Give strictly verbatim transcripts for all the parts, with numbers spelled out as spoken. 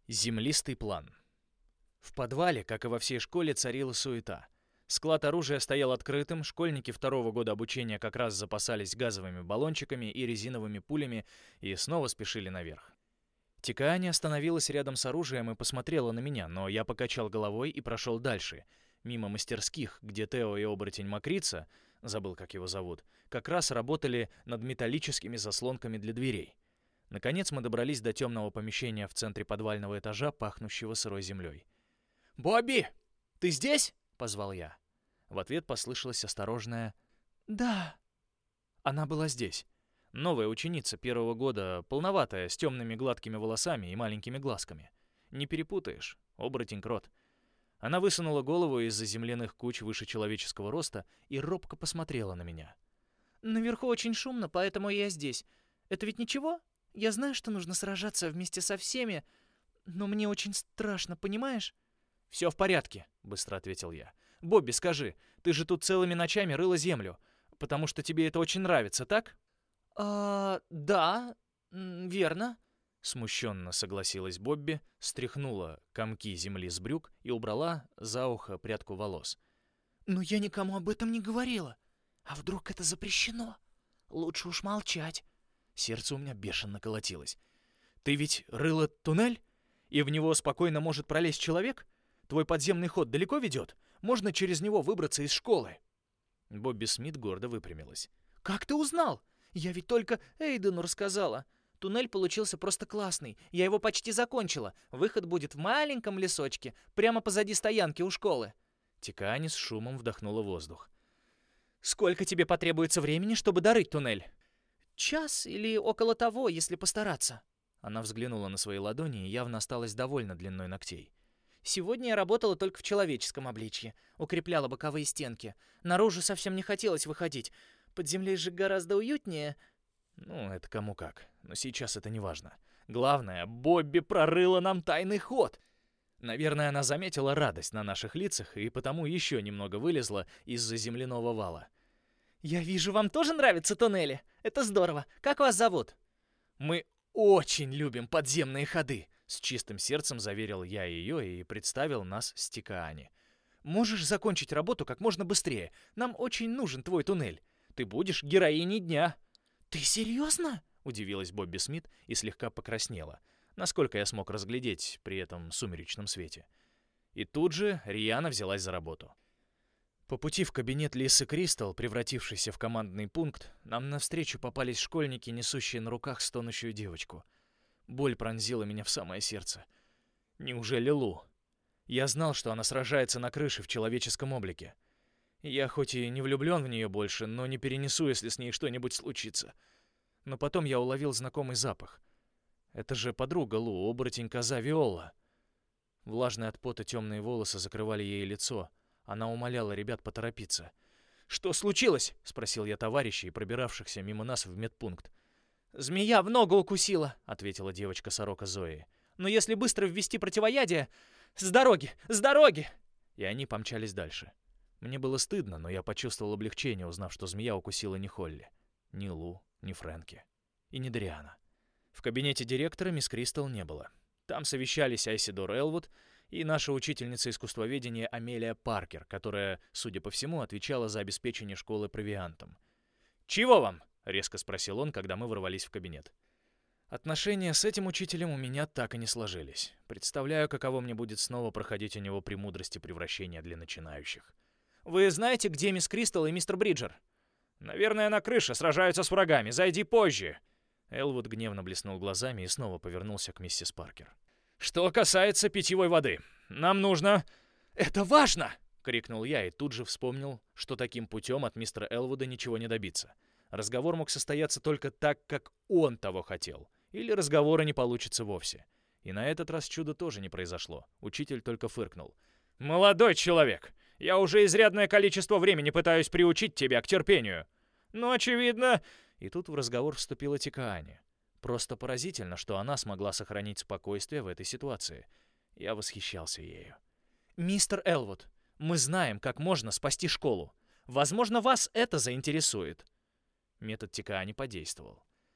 Землистый план. В подвале, как и во всей школе, царила суета. Склад оружия стоял открытым, школьники второго года обучения как раз запасались газовыми баллончиками и резиновыми пулями и снова спешили наверх. Тикаани остановилась рядом с оружием и посмотрела на меня, но я покачал головой и прошел дальше, мимо мастерских, где Тео и оборотень Мокрица, забыл, как его зовут, как раз работали над металлическими заслонками для дверей. Наконец мы добрались до темного помещения в центре подвального этажа, пахнущего сырой землей. «Бобби, ты здесь?» — позвал я. В ответ послышалось осторожное «Да». Она была здесь. Новая ученица первого года, полноватая, с темными гладкими волосами и маленькими глазками. Не перепутаешь, оборотень Крот. Она высунула голову из-за земляных куч выше человеческого роста и робко посмотрела на меня. «Наверху очень шумно, поэтому я здесь. Это ведь ничего? Я знаю, что нужно сражаться вместе со всеми, но мне очень страшно, понимаешь?» «Все в порядке», — быстро ответил я. «Бобби, скажи, ты же тут целыми ночами рыла землю, потому что тебе это очень нравится, так?» «А, да, верно», — смущенно согласилась Бобби, стряхнула комки земли с брюк и убрала за ухо прядку волос. «Но я никому об этом не говорила. А вдруг это запрещено? Лучше уж молчать». Сердце у меня бешено колотилось. «Ты ведь рыла туннель? И в него спокойно может пролезть человек? Твой подземный ход далеко ведет? Можно через него выбраться из школы?» Бобби Смит гордо выпрямилась. «Как ты узнал? Я ведь только Эйдену рассказала. Туннель получился просто классный. Я его почти закончила. Выход будет в маленьком лесочке, прямо позади стоянки у школы». Тикаани с шумом вдохнула воздух. «Сколько тебе потребуется времени, чтобы дорыть туннель?» «Час или около того, если постараться». Она взглянула на свои ладони и явно осталась довольна длиной ногтей. «Сегодня я работала только в человеческом обличье. Укрепляла боковые стенки. Наружу совсем не хотелось выходить. Под землей же гораздо уютнее». «Ну, это кому как. Но сейчас это не важно. Главное, Бобби прорыла нам тайный ход». Наверное, она заметила радость на наших лицах и потому еще немного вылезла из-за земляного вала. «Я вижу, вам тоже нравятся туннели. Это здорово. Как вас зовут?» «Мы очень любим подземные ходы», — с чистым сердцем заверил я ее и представил нас с Тикаани. «Можешь закончить работу как можно быстрее. Нам очень нужен твой туннель. Ты будешь героиней дня». «Ты серьезно?» — удивилась Бобби Смит и слегка покраснела, насколько я смог разглядеть при этом сумеречном свете. И тут же Риана взялась за работу. По пути в кабинет Лисы Кристал, превратившийся в командный пункт, нам навстречу попались школьники, несущие на руках стонущую девочку. Боль пронзила меня в самое сердце. Неужели Лу? Я знал, что она сражается на крыше в человеческом облике. Я хоть и не влюблен в нее больше, но не перенесу, если с ней что-нибудь случится. Но потом я уловил знакомый запах. Это же подруга Лу, оборотень-коза Виола. Влажные от пота темные волосы закрывали ей лицо. Она умоляла ребят поторопиться. «Что случилось?» — спросил я товарищей, пробиравшихся мимо нас в медпункт. «Змея в ногу укусила», — ответила девочка-сорока Зои. «Но если быстро ввести противоядие... С дороги! С дороги!» И они помчались дальше. Мне было стыдно, но я почувствовал облегчение, узнав, что змея укусила не Холли, ни Лу, ни Фрэнки и не Дриана. В кабинете директора мисс Кристал не было. Там совещались Айсидор Элвуд и наша учительница искусствоведения Амелия Паркер, которая, судя по всему, отвечала за обеспечение школы провиантом. «Чего вам?» — резко спросил он, когда мы ворвались в кабинет. Отношения с этим учителем у меня так и не сложились. Представляю, каково мне будет снова проходить у него премудрости превращения для начинающих. «Вы знаете, где мисс Кристал и мистер Бриджер?» «Наверное, на крыше сражаются с врагами. Зайди позже». Элвуд гневно блеснул глазами и снова повернулся к миссис Паркер. «Что касается питьевой воды, нам нужно...» «Это важно!» — крикнул я и тут же вспомнил, что таким путем от мистера Элвуда ничего не добиться. Разговор мог состояться только так, как он того хотел. Или разговора не получится вовсе. И на этот раз чудо тоже не произошло. Учитель только фыркнул. «Молодой человек, я уже изрядное количество времени пытаюсь приучить тебя к терпению. Но, очевидно...» И тут в разговор вступила Тикаани. Просто поразительно, что она смогла сохранить спокойствие в этой ситуации. Я восхищался ею. «Мистер Элвуд, мы знаем, как можно спасти школу. Возможно, вас это заинтересует». Метод Тикаани подействовал.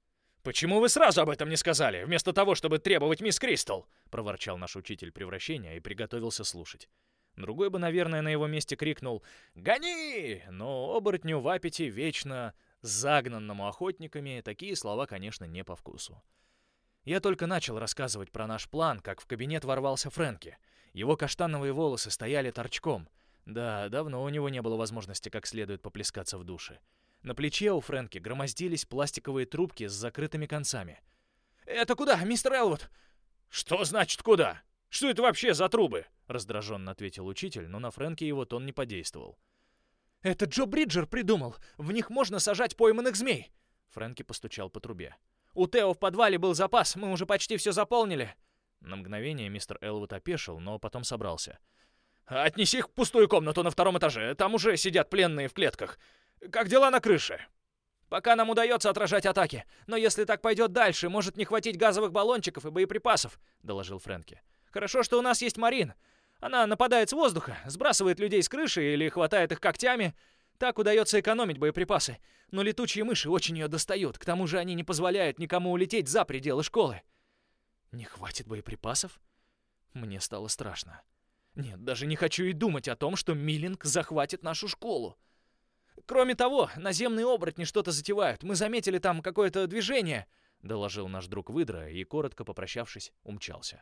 «Почему вы сразу об этом не сказали, вместо того, чтобы требовать мисс Кристал?» — проворчал наш учитель превращения и приготовился слушать. Другой бы, наверное, на его месте крикнул «Гони!», но оборотню в аппете, вечно загнанному охотниками, такие слова, конечно, не по вкусу. Я только начал рассказывать про наш план, как в кабинет ворвался Фрэнки. Его каштановые волосы стояли торчком. Да, давно у него не было возможности как следует поплескаться в душе. На плече у Фрэнки громоздились пластиковые трубки с закрытыми концами. «Это куда, мистер Элвуд?» «Что значит куда? Что это вообще за трубы?» — раздраженно ответил учитель, но на Фрэнки его тон не подействовал. «Это Джо Бриджер придумал. В них можно сажать пойманных змей». Фрэнки постучал по трубе. «У Тео в подвале был запас, мы уже почти все заполнили». На мгновение мистер Элвуд опешил, но потом собрался. «Отнеси их в пустую комнату на втором этаже, там уже сидят пленные в клетках. Как дела на крыше?» «Пока нам удается отражать атаки, но если так пойдет дальше, может не хватить газовых баллончиков и боеприпасов», — доложил Фрэнки. «Хорошо, что у нас есть Марин. Она нападает с воздуха, сбрасывает людей с крыши или хватает их когтями. Так удается экономить боеприпасы. Но летучие мыши очень ее достают, к тому же они не позволяют никому улететь за пределы школы». «Не хватит боеприпасов?» Мне стало страшно. Нет, даже не хочу и думать о том, что Миллинг захватит нашу школу. «Кроме того, наземные оборотни что-то затевают. Мы заметили там какое-то движение», — доложил наш друг выдра и, коротко попрощавшись, умчался.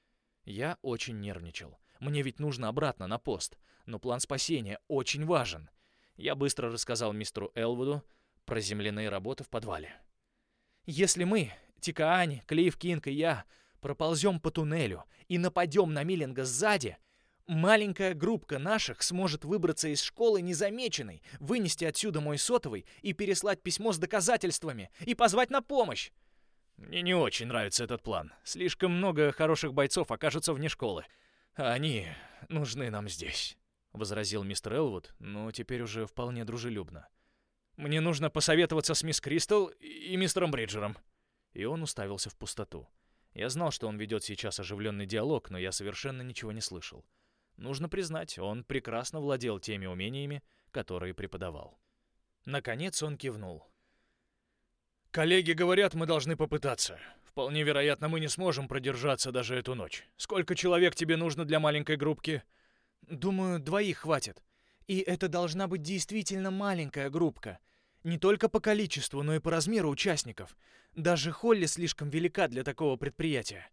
Я очень нервничал. Мне ведь нужно обратно на пост, но план спасения очень важен. Я быстро рассказал мистеру Элвуду про земляные работы в подвале. «Если мы, Тикаани, Клифф Кинг и я, проползем по туннелю и нападем на Миллинга сзади, маленькая группка наших сможет выбраться из школы незамеченной, вынести отсюда мой сотовый и переслать письмо с доказательствами и позвать на помощь». «Мне не очень нравится этот план. Слишком много хороших бойцов окажутся вне школы. А они нужны нам здесь», — возразил мистер Элвуд, но теперь уже вполне дружелюбно. «Мне нужно посоветоваться с мисс Кристал и мистером Бриджером». И он уставился в пустоту. Я знал, что он ведет сейчас оживленный диалог, но я совершенно ничего не слышал. Нужно признать, он прекрасно владел теми умениями, которые преподавал. Наконец он кивнул. «Коллеги говорят, мы должны попытаться. Вполне вероятно, мы не сможем продержаться даже эту ночь. Сколько человек тебе нужно для маленькой группки?» «Думаю, двоих хватит. И это должна быть действительно маленькая группка. Не только по количеству, но и по размеру участников. Даже Холли слишком велика для такого предприятия».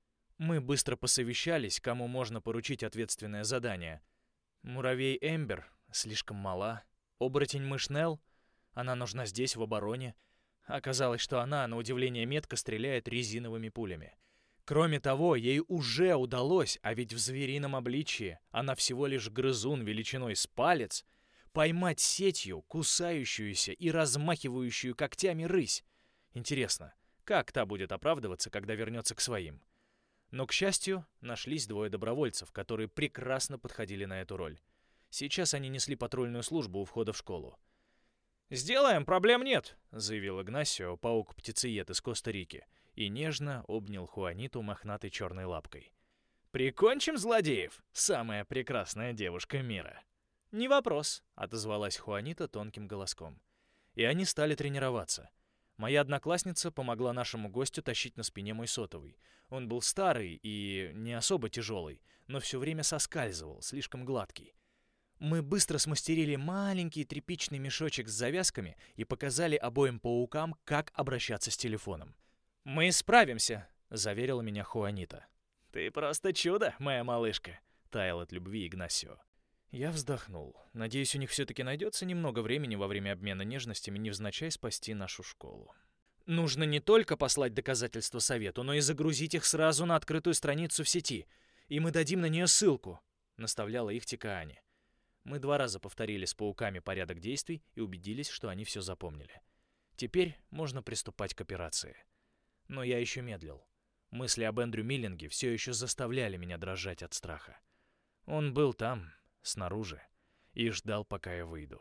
Мы быстро посовещались, кому можно поручить ответственное задание. Муравей Эмбер слишком мала. Оборотень-мышь Нелл, она нужна здесь, в обороне. Оказалось, что она, на удивление, метко стреляет резиновыми пулями. Кроме того, ей уже удалось, а ведь в зверином обличии она всего лишь грызун величиной с палец, поймать сетью кусающуюся и размахивающую когтями рысь. Интересно, как та будет оправдываться, когда вернется к своим? Но, к счастью, нашлись двое добровольцев, которые прекрасно подходили на эту роль. Сейчас они несли патрульную службу у входа в школу. «Сделаем, проблем нет», — заявил Игнасио, паук-птицеед из Коста-Рики, и нежно обнял Хуаниту мохнатой черной лапкой. «Прикончим злодеев, самая прекрасная девушка мира». «Не вопрос», — отозвалась Хуанита тонким голоском. И они стали тренироваться. Моя одноклассница помогла нашему гостю тащить на спине мой сотовый. Он был старый и не особо тяжелый, но все время соскальзывал, слишком гладкий. Мы быстро смастерили маленький тряпичный мешочек с завязками и показали обоим паукам, как обращаться с телефоном. «Мы справимся», — заверила меня Хуанита. «Ты просто чудо, моя малышка», — таял от любви Игнасио. Я вздохнул. Надеюсь, у них все-таки найдется немного времени во время обмена нежностями невзначай спасти нашу школу. «Нужно не только послать доказательства совету, но и загрузить их сразу на открытую страницу в сети. И мы дадим на нее ссылку», — наставляла их Тикаани. Мы два раза повторили с пауками порядок действий и убедились, что они все запомнили. Теперь можно приступать к операции. Но я еще медлил. Мысли об Эндрю Миллинге все еще заставляли меня дрожать от страха. Он был там, снаружи, и ждал, пока я выйду.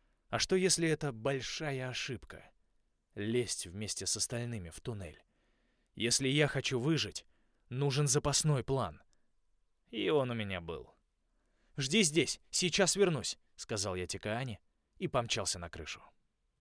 А что, если это большая ошибка? Лезть вместе с остальными в туннель. Если я хочу выжить, нужен запасной план. И он у меня был. «Жди здесь, сейчас вернусь», — сказал я Тикаани и помчался на крышу.